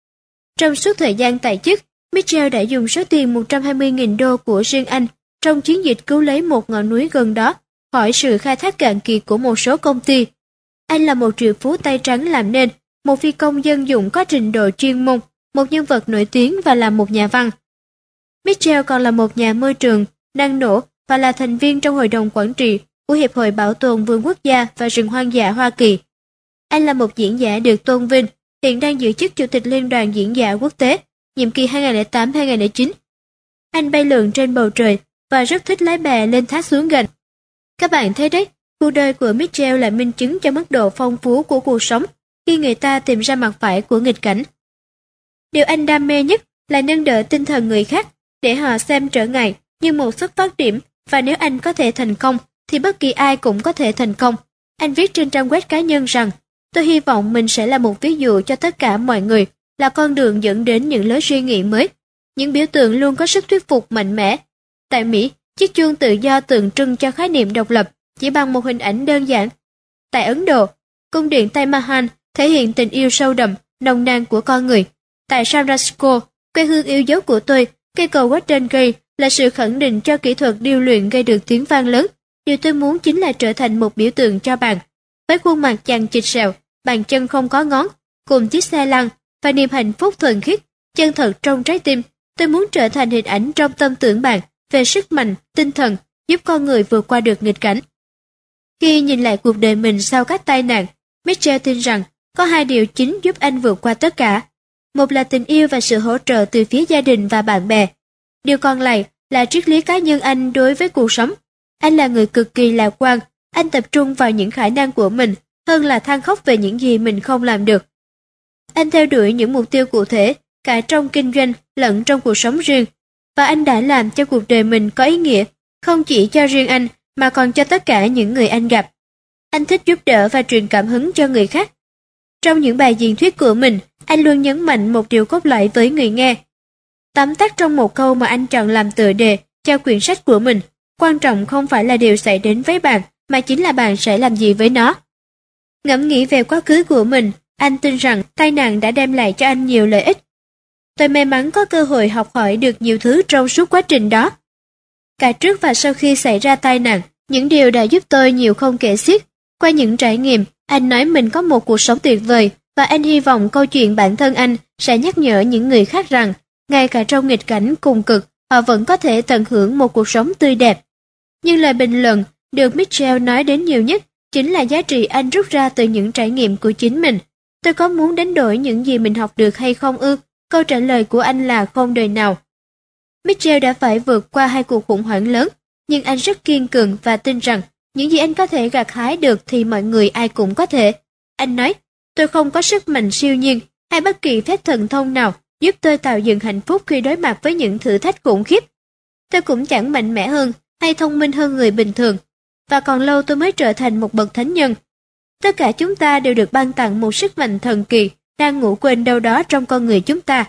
Trong suốt thời gian tại chức, Mitchell đã dùng số tiền 120.000 đô của riêng anh trong chiến dịch cứu lấy một ngọn núi gần đó khỏi sự khai thác cạn kiệt của một số công ty. Anh là một triệu phú tay trắng làm nên, một phi công dân dụng có trình độ chuyên môn, một nhân vật nổi tiếng và là một nhà văn. Mitchell còn là một nhà môi trường, năng nổ và là thành viên trong hội đồng quản trị của Hiệp hội Bảo tồn Vườn Quốc gia và Rừng Hoang dã Hoa Kỳ. Anh là một diễn giả được tôn vinh, hiện đang giữ chức Chủ tịch Liên đoàn Diễn giả Quốc tế, nhiệm kỳ 2008-2009. Anh bay lượn trên bầu trời và rất thích lái bè lên thác xuống gành. Các bạn thấy đấy, cuộc đời của Mitchell là minh chứng cho mức độ phong phú của cuộc sống khi người ta tìm ra mặt phải của nghịch cảnh. Điều anh đam mê nhất là nâng đỡ tinh thần người khác để họ xem trở ngại như một xuất phát điểm, và nếu anh có thể thành công thì bất kỳ ai cũng có thể thành công. Anh viết trên trang web cá nhân rằng, tôi hy vọng mình sẽ là một ví dụ cho tất cả mọi người, là con đường dẫn đến những lối suy nghĩ mới. Những biểu tượng luôn có sức thuyết phục mạnh mẽ. Tại Mỹ, chiếc chuông tự do tượng trưng cho khái niệm độc lập chỉ bằng một hình ảnh đơn giản. Tại Ấn Độ, cung điện Taj Mahal thể hiện tình yêu sâu đậm, nồng nàn của con người. Tại San Francisco, quê hương yêu dấu của tôi, cây cầu Golden Gate là sự khẳng định cho kỹ thuật điêu luyện gây được tiếng vang lớn. Điều tôi muốn chính là trở thành một biểu tượng cho bạn. Với khuôn mặt chằng chịt sẹo, bàn chân không có ngón, cùng chiếc xe lăn và niềm hạnh phúc thuần khiết, chân thật trong trái tim, tôi muốn trở thành hình ảnh trong tâm tưởng bạn về sức mạnh, tinh thần, giúp con người vượt qua được nghịch cảnh. Khi nhìn lại cuộc đời mình sau các tai nạn, Mitchell tin rằng có 2 điều chính giúp anh vượt qua tất cả. Một là tình yêu và sự hỗ trợ từ phía gia đình và bạn bè. Điều còn lại là triết lý cá nhân anh đối với cuộc sống. Anh là người cực kỳ lạc quan, anh tập trung vào những khả năng của mình hơn là than khóc về những gì mình không làm được. Anh theo đuổi những mục tiêu cụ thể, cả trong kinh doanh lẫn trong cuộc sống riêng, và anh đã làm cho cuộc đời mình có ý nghĩa, không chỉ cho riêng anh mà còn cho tất cả những người anh gặp. Anh thích giúp đỡ và truyền cảm hứng cho người khác. Trong những bài diễn thuyết của mình, anh luôn nhấn mạnh một điều cốt lõi với người nghe. Tóm tắt trong một câu mà anh chọn làm tựa đề cho quyển sách của mình, quan trọng không phải là điều xảy đến với bạn, mà chính là bạn sẽ làm gì với nó. Ngẫm nghĩ về quá khứ của mình, anh tin rằng tai nạn đã đem lại cho anh nhiều lợi ích. Tôi may mắn có cơ hội học hỏi được nhiều thứ trong suốt quá trình đó. Cả trước và sau khi xảy ra tai nạn, những điều đã giúp tôi nhiều không kể xiết. Qua những trải nghiệm, anh nói mình có một cuộc sống tuyệt vời, và anh hy vọng câu chuyện bản thân anh sẽ nhắc nhở những người khác rằng, ngay cả trong nghịch cảnh cùng cực, họ vẫn có thể tận hưởng một cuộc sống tươi đẹp. Nhưng lời bình luận được Mitchell nói đến nhiều nhất chính là giá trị anh rút ra từ những trải nghiệm của chính mình. Tôi có muốn đánh đổi những gì mình học được hay không ư? Câu trả lời của anh là không đời nào. Mitchell đã phải vượt qua 2 cuộc khủng hoảng lớn, nhưng anh rất kiên cường và tin rằng những gì anh có thể gặt hái được thì mọi người ai cũng có thể. Anh nói, tôi không có sức mạnh siêu nhiên hay bất kỳ phép thần thông nào giúp tôi tạo dựng hạnh phúc khi đối mặt với những thử thách khủng khiếp. Tôi cũng chẳng mạnh mẽ hơn hay thông minh hơn người bình thường, và còn lâu tôi mới trở thành một bậc thánh nhân. Tất cả chúng ta đều được ban tặng một sức mạnh thần kỳ đang ngủ quên đâu đó trong con người chúng ta.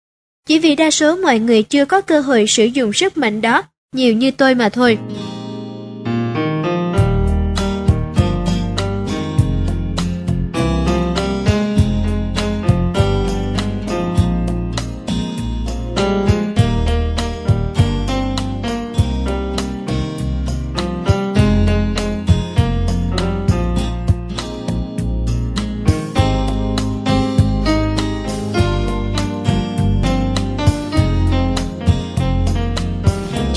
Chỉ vì đa số mọi người chưa có cơ hội sử dụng sức mạnh đó nhiều như tôi mà thôi.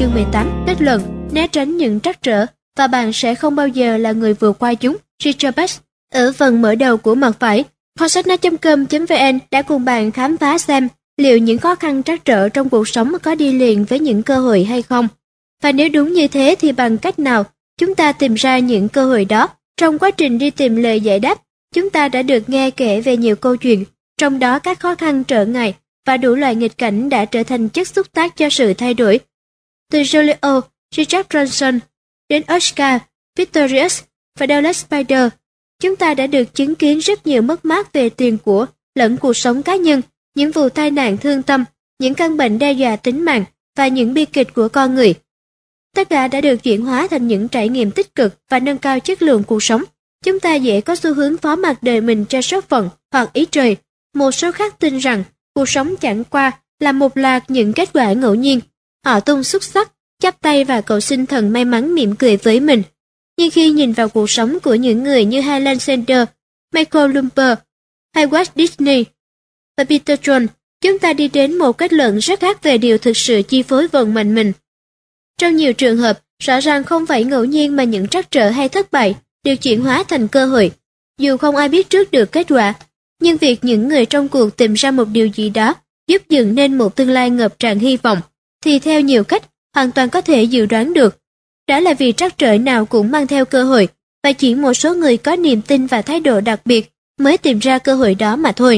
chương 18, kết luận, né tránh những trắc trở và bạn sẽ không bao giờ là người vượt qua chúng. Richard Bach. Ở phần mở đầu của mặt phải, kho sách nói.com.vn đã cùng bạn khám phá xem liệu những khó khăn trắc trở trong cuộc sống có đi liền với những cơ hội hay không. Và nếu đúng như thế thì bằng cách nào chúng ta tìm ra những cơ hội đó? Trong quá trình đi tìm lời giải đáp, chúng ta đã được nghe kể về nhiều câu chuyện, trong đó các khó khăn trở ngại và đủ loại nghịch cảnh đã trở thành chất xúc tác cho sự thay đổi. Từ Joliot, Richard Johnson đến Oscar Pistorius và Dallas Spider, chúng ta đã được chứng kiến rất nhiều mất mát về tiền của lẫn cuộc sống cá nhân, những vụ tai nạn thương tâm, những căn bệnh đe dọa tính mạng và những bi kịch của con người. Tất cả đã được chuyển hóa thành những trải nghiệm tích cực và nâng cao chất lượng cuộc sống. Chúng ta dễ có xu hướng phó mặc đời mình cho số phận hoặc ý trời. Một số khác tin rằng cuộc sống chẳng qua là một loạt những kết quả ngẫu nhiên. Họ tung xúc xắc, chắp tay và cầu xin thần may mắn mỉm cười với mình. Nhưng khi nhìn vào cuộc sống của những người như Harlan Sanders, Michael Lumber hay Walt Disney và Peter Jones, chúng ta đi đến một kết luận rất khác về điều thực sự chi phối vận mệnh mình. Trong nhiều trường hợp, rõ ràng không phải ngẫu nhiên mà những trắc trở hay thất bại được chuyển hóa thành cơ hội. Dù không ai biết trước được kết quả, nhưng việc những người trong cuộc tìm ra một điều gì đó giúp dựng nên một tương lai ngập tràn hy vọng, thì theo nhiều cách hoàn toàn có thể dự đoán được. Đó là vì trắc trở nào cũng mang theo cơ hội, và chỉ một số người có niềm tin và thái độ đặc biệt mới tìm ra cơ hội đó mà thôi.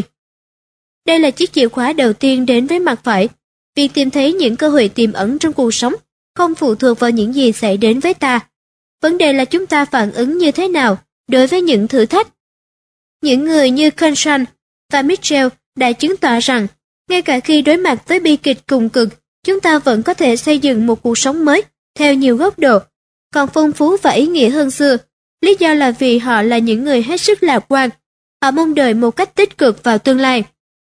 Đây là chiếc chìa khóa đầu tiên đến với mặt phải. Việc tìm thấy những cơ hội tiềm ẩn trong cuộc sống không phụ thuộc vào những gì xảy đến với ta. Vấn đề là chúng ta phản ứng như thế nào đối với những thử thách. Những người như Constant và Mitchell đã chứng tỏ rằng, ngay cả khi đối mặt với bi kịch cùng cực, chúng ta vẫn có thể xây dựng một cuộc sống mới theo nhiều góc độ, còn phong phú và ý nghĩa hơn xưa. Lý do là vì họ là những người hết sức lạc quan. Họ mong đợi một cách tích cực vào tương lai.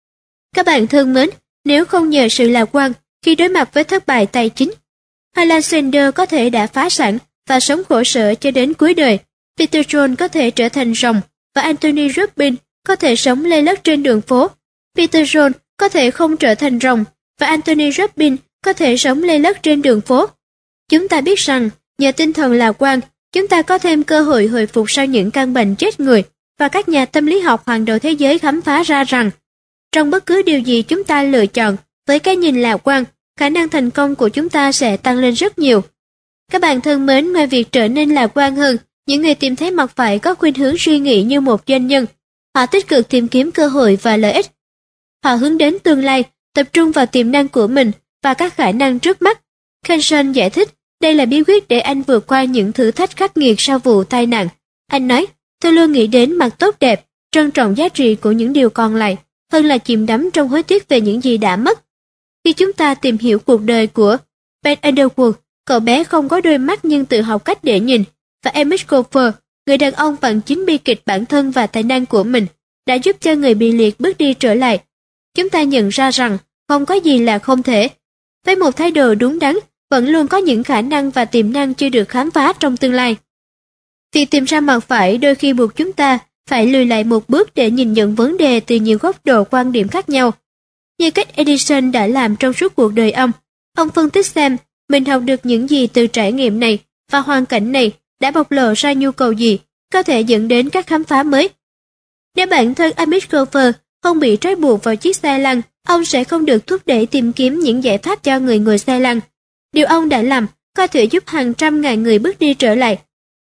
Các bạn thân mến, nếu không nhờ sự lạc quan khi đối mặt với thất bại tài chính, Harlan Sanders có thể đã phá sản và sống khổ sở cho đến cuối đời. Peter Jones có thể trở thành rồng và Anthony Robbins có thể sống lê lất trên đường phố. Peter Jones có thể không trở thành rồng và Anthony Robbins có thể sống lê lất trên đường phố. Chúng ta biết rằng, nhờ tinh thần lạc quan, chúng ta có thêm cơ hội hồi phục sau những căn bệnh chết người, và các nhà tâm lý học hàng đầu thế giới khám phá ra rằng, trong bất cứ điều gì chúng ta lựa chọn, với cái nhìn lạc quan, khả năng thành công của chúng ta sẽ tăng lên rất nhiều. Các bạn thân mến, ngoài việc trở nên lạc quan hơn, những người tìm thấy mặt phải có khuynh hướng suy nghĩ như một doanh nhân. Họ tích cực tìm kiếm cơ hội và lợi ích. Họ hướng đến tương lai, tập trung vào tiềm năng của mình và các khả năng trước mắt. Kenson giải thích, đây là bí quyết để anh vượt qua những thử thách khắc nghiệt sau vụ tai nạn. Anh nói, tôi luôn nghĩ đến mặt tốt đẹp, trân trọng giá trị của những điều còn lại, hơn là chìm đắm trong hối tiếc về những gì đã mất. Khi chúng ta tìm hiểu cuộc đời của Ben Underwood, cậu bé không có đôi mắt nhưng tự học cách để nhìn, và Emmett Cooper, người đàn ông bằng chính bi kịch bản thân và tài năng của mình, đã giúp cho người bị liệt bước đi trở lại. Chúng ta nhận ra rằng không có gì là không thể. Với một thái độ đúng đắn, vẫn luôn có những khả năng và tiềm năng chưa được khám phá trong tương lai. Việc tìm ra mặt phải đôi khi buộc chúng ta phải lùi lại một bước để nhìn nhận vấn đề từ nhiều góc độ quan điểm khác nhau. Như cách Edison đã làm trong suốt cuộc đời ông phân tích xem mình học được những gì từ trải nghiệm này và hoàn cảnh này đã bộc lộ ra nhu cầu gì có thể dẫn đến các khám phá mới. Nếu bản thân Emmett Cooper không bị trói buộc vào chiếc xe lăn, ông sẽ không được thúc đẩy tìm kiếm những giải pháp cho người ngồi xe lăn. Điều ông đã làm có thể giúp hàng trăm ngàn người bước đi trở lại.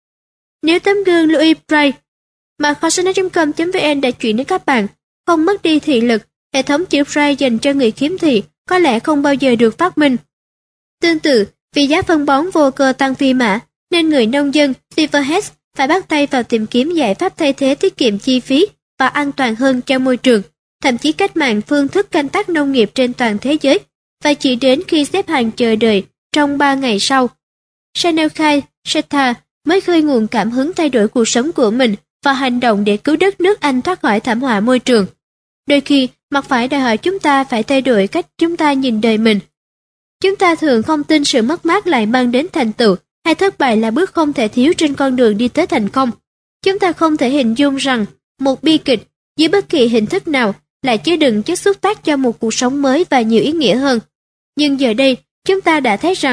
Nếu tấm gương Louis Braille mà kho sách nói.com.vn đã chuyển đến các bạn không mất đi thị lực, hệ thống chữ Braille dành cho người khiếm thị có lẽ không bao giờ được phát minh. Tương tự, vì giá phân bón vô cơ tăng phi mã, nên người nông dân Silverhead phải bắt tay vào tìm kiếm giải pháp thay thế tiết kiệm chi phí và an toàn hơn cho môi trường, thậm chí cách mạng phương thức canh tác nông nghiệp trên toàn thế giới. Và chỉ đến khi xếp hàng chờ đợi trong 3 ngày sau, Shanelkai Sheta mới khơi nguồn cảm hứng thay đổi cuộc sống của mình và hành động để cứu đất nước Anh thoát khỏi thảm họa môi trường. Đôi khi, mặt phải đòi hỏi chúng ta phải thay đổi cách chúng ta nhìn đời mình. Chúng ta thường không tin sự mất mát lại mang đến thành tựu, hay thất bại là bước không thể thiếu trên con đường đi tới thành công. Chúng ta không thể hình dung rằng một bi kịch dưới bất kỳ hình thức nào lại chứa đựng chất xúc tác cho một cuộc sống mới và nhiều ý nghĩa hơn. Nhưng giờ đây, chúng ta đã thấy rằng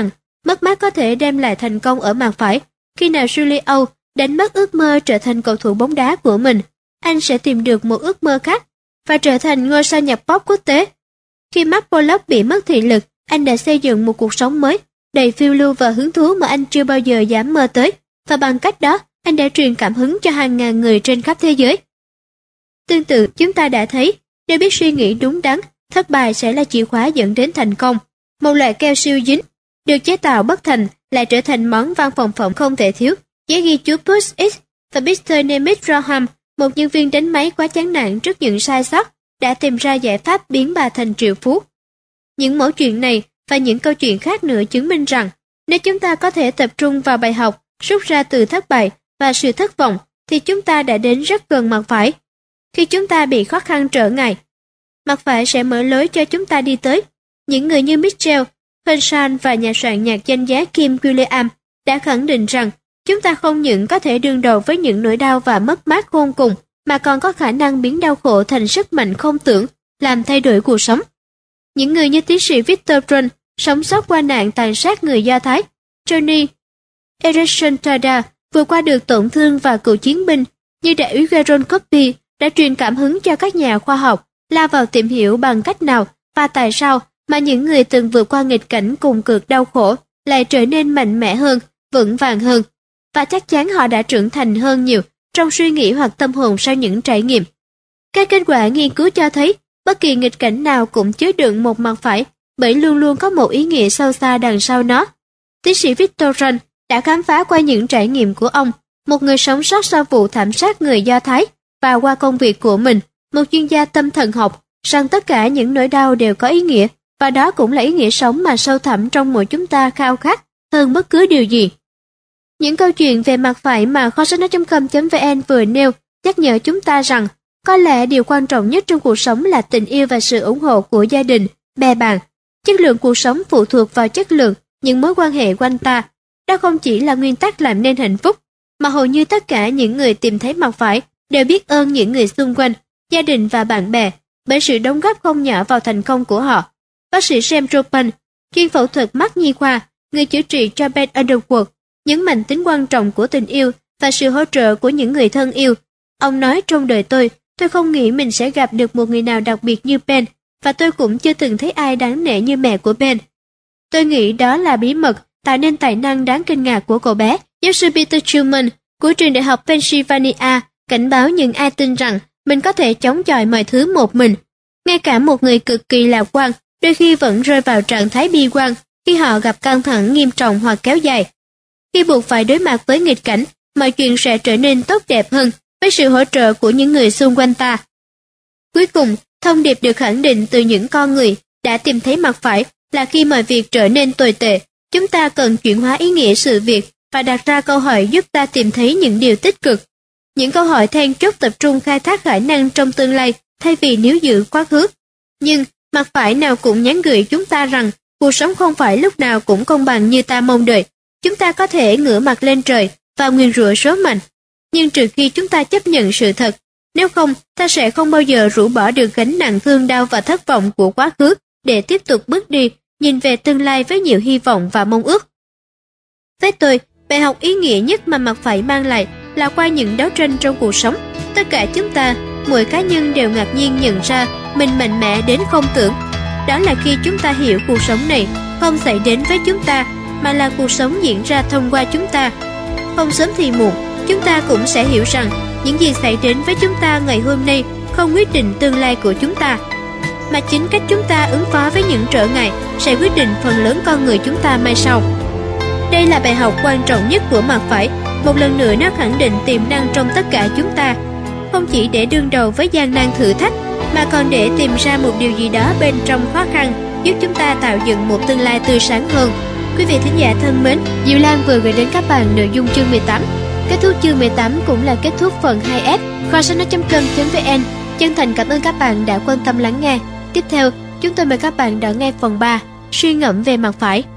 mất mát có thể đem lại thành công ở mặt phải. Khi nào Julio đánh mất ước mơ trở thành cầu thủ bóng đá của mình, anh sẽ tìm được một ước mơ khác và trở thành ngôi sao nhạc pop quốc tế. Khi Mark Pollock bị mất thị lực, anh đã xây dựng một cuộc sống mới, đầy phiêu lưu và hứng thú mà anh chưa bao giờ dám mơ tới, và bằng cách đó, anh đã truyền cảm hứng cho hàng ngàn người trên khắp thế giới. Tương tự, chúng ta đã thấy, nếu biết suy nghĩ đúng đắn, thất bại sẽ là chìa khóa dẫn đến thành công. Một loại keo siêu dính, được chế tạo bất thành, lại trở thành món văn phòng phẩm không thể thiếu. Giấy ghi chú Push-It và Mr. Nemeth Graham, một nhân viên đánh máy quá chán nản trước những sai sót, đã tìm ra giải pháp biến bà thành triệu phú. Những mẫu chuyện này và những câu chuyện khác nữa chứng minh rằng, nếu chúng ta có thể tập trung vào bài học rút ra từ thất bại và sự thất vọng, thì chúng ta đã đến rất gần mặt phải. Khi chúng ta bị khó khăn trở ngại, mặt phải sẽ mở lối cho chúng ta đi tới. Những người như Michel Henson và nhà soạn nhạc danh giá Kim Williams đã khẳng định rằng chúng ta không những có thể đương đầu với những nỗi đau và mất mát khôn cùng, mà còn có khả năng biến đau khổ thành sức mạnh không tưởng, làm thay đổi cuộc sống. Những người như tiến sĩ Victor Trun, sống sót qua nạn tàn sát người Do Thái, Johnny Erickson Tada, vượt qua được tổn thương, và cựu chiến binh như đại úy Garon Coppi đã truyền cảm hứng cho các nhà khoa học lao vào tìm hiểu bằng cách nào và tại sao mà những người từng vượt qua nghịch cảnh cùng cực đau khổ lại trở nên mạnh mẽ hơn, vững vàng hơn, và chắc chắn họ đã trưởng thành hơn nhiều trong suy nghĩ hoặc tâm hồn sau những trải nghiệm. Các kết quả nghiên cứu cho thấy bất kỳ nghịch cảnh nào cũng chứa đựng một mặt phải, bởi luôn luôn có một ý nghĩa sâu xa đằng sau nó. Tiến sĩ Victor Trun đã khám phá qua những trải nghiệm của ông, một người sống sót sau vụ thảm sát người Do Thái, và qua công việc của mình, một chuyên gia tâm thần học, rằng tất cả những nỗi đau đều có ý nghĩa, và đó cũng là ý nghĩa sống mà sâu thẳm trong mỗi chúng ta khao khát hơn bất cứ điều gì. Những câu chuyện về mặt phải mà kho sách nói.com.vn vừa nêu nhắc nhở chúng ta rằng có lẽ điều quan trọng nhất trong cuộc sống là tình yêu và sự ủng hộ của gia đình, bè bạn. Chất lượng cuộc sống phụ thuộc vào chất lượng những mối quan hệ quanh ta. Đó không chỉ là nguyên tắc làm nên hạnh phúc, mà hầu như tất cả những người tìm thấy mặt phải đều biết ơn những người xung quanh, gia đình và bạn bè, bởi sự đóng góp không nhỏ vào thành công của họ. Bác sĩ Sam Chopin, chuyên phẫu thuật mắt nhi khoa, người chữa trị cho Ben Underwood, nhấn mạnh tính quan trọng của tình yêu và sự hỗ trợ của những người thân yêu. Ông nói, trong đời tôi không nghĩ mình sẽ gặp được một người nào đặc biệt như Ben, và tôi cũng chưa từng thấy ai đáng nể như mẹ của Ben. Tôi nghĩ đó là bí mật tạo nên tài năng đáng kinh ngạc của cậu bé. Giáo sư Peter Truman của trường đại học Pennsylvania cảnh báo những ai tin rằng mình có thể chống chọi mọi thứ một mình. Ngay cả một người cực kỳ lạc quan đôi khi vẫn rơi vào trạng thái bi quan khi họ gặp căng thẳng nghiêm trọng hoặc kéo dài. Khi buộc phải đối mặt với nghịch cảnh, mọi chuyện sẽ trở nên tốt đẹp hơn với sự hỗ trợ của những người xung quanh ta. Cuối cùng, thông điệp được khẳng định từ những con người đã tìm thấy mặt phải là khi mọi việc trở nên tồi tệ, chúng ta cần chuyển hóa ý nghĩa sự việc và đặt ra câu hỏi giúp ta tìm thấy những điều tích cực. Những câu hỏi then chốt tập trung khai thác khả năng trong tương lai thay vì níu giữ quá khứ. Nhưng mặt phải nào cũng nhắn gửi chúng ta rằng cuộc sống không phải lúc nào cũng công bằng như ta mong đợi. Chúng ta có thể ngửa mặt lên trời và nguyền rủa số mệnh, nhưng trừ khi chúng ta chấp nhận sự thật, nếu không, ta sẽ không bao giờ rũ bỏ được gánh nặng thương đau và thất vọng của quá khứ để tiếp tục bước đi, nhìn về tương lai với nhiều hy vọng và mong ước. Với tôi, bài học ý nghĩa nhất mà mặt phải mang lại là qua những đấu tranh trong cuộc sống. Tất cả chúng ta, mỗi cá nhân đều ngạc nhiên nhận ra mình mạnh mẽ đến không tưởng. Đó là khi chúng ta hiểu cuộc sống này không xảy đến với chúng ta, mà là cuộc sống diễn ra thông qua chúng ta. Không sớm thì muộn, chúng ta cũng sẽ hiểu rằng những gì xảy đến với chúng ta ngày hôm nay không quyết định tương lai của chúng ta, mà chính cách chúng ta ứng phó với những trở ngại sẽ quyết định phần lớn con người chúng ta mai sau. Đây là bài học quan trọng nhất của mặt phải. Một lần nữa nó khẳng định tiềm năng trong tất cả chúng ta, không chỉ để đương đầu với gian nan thử thách, mà còn để tìm ra một điều gì đó bên trong khó khăn, giúp chúng ta tạo dựng một tương lai tươi sáng hơn. Quý vị thính giả thân mến, Diệu Lan vừa gửi đến các bạn nội dung chương 18. Kết thúc chương 18 cũng là kết thúc phần 2F kho sách nói.com.vn. Chân thành cảm ơn các bạn đã quan tâm lắng nghe. Tiếp theo, chúng tôi mời các bạn đón nghe phần 3, suy ngẫm về mặt phải.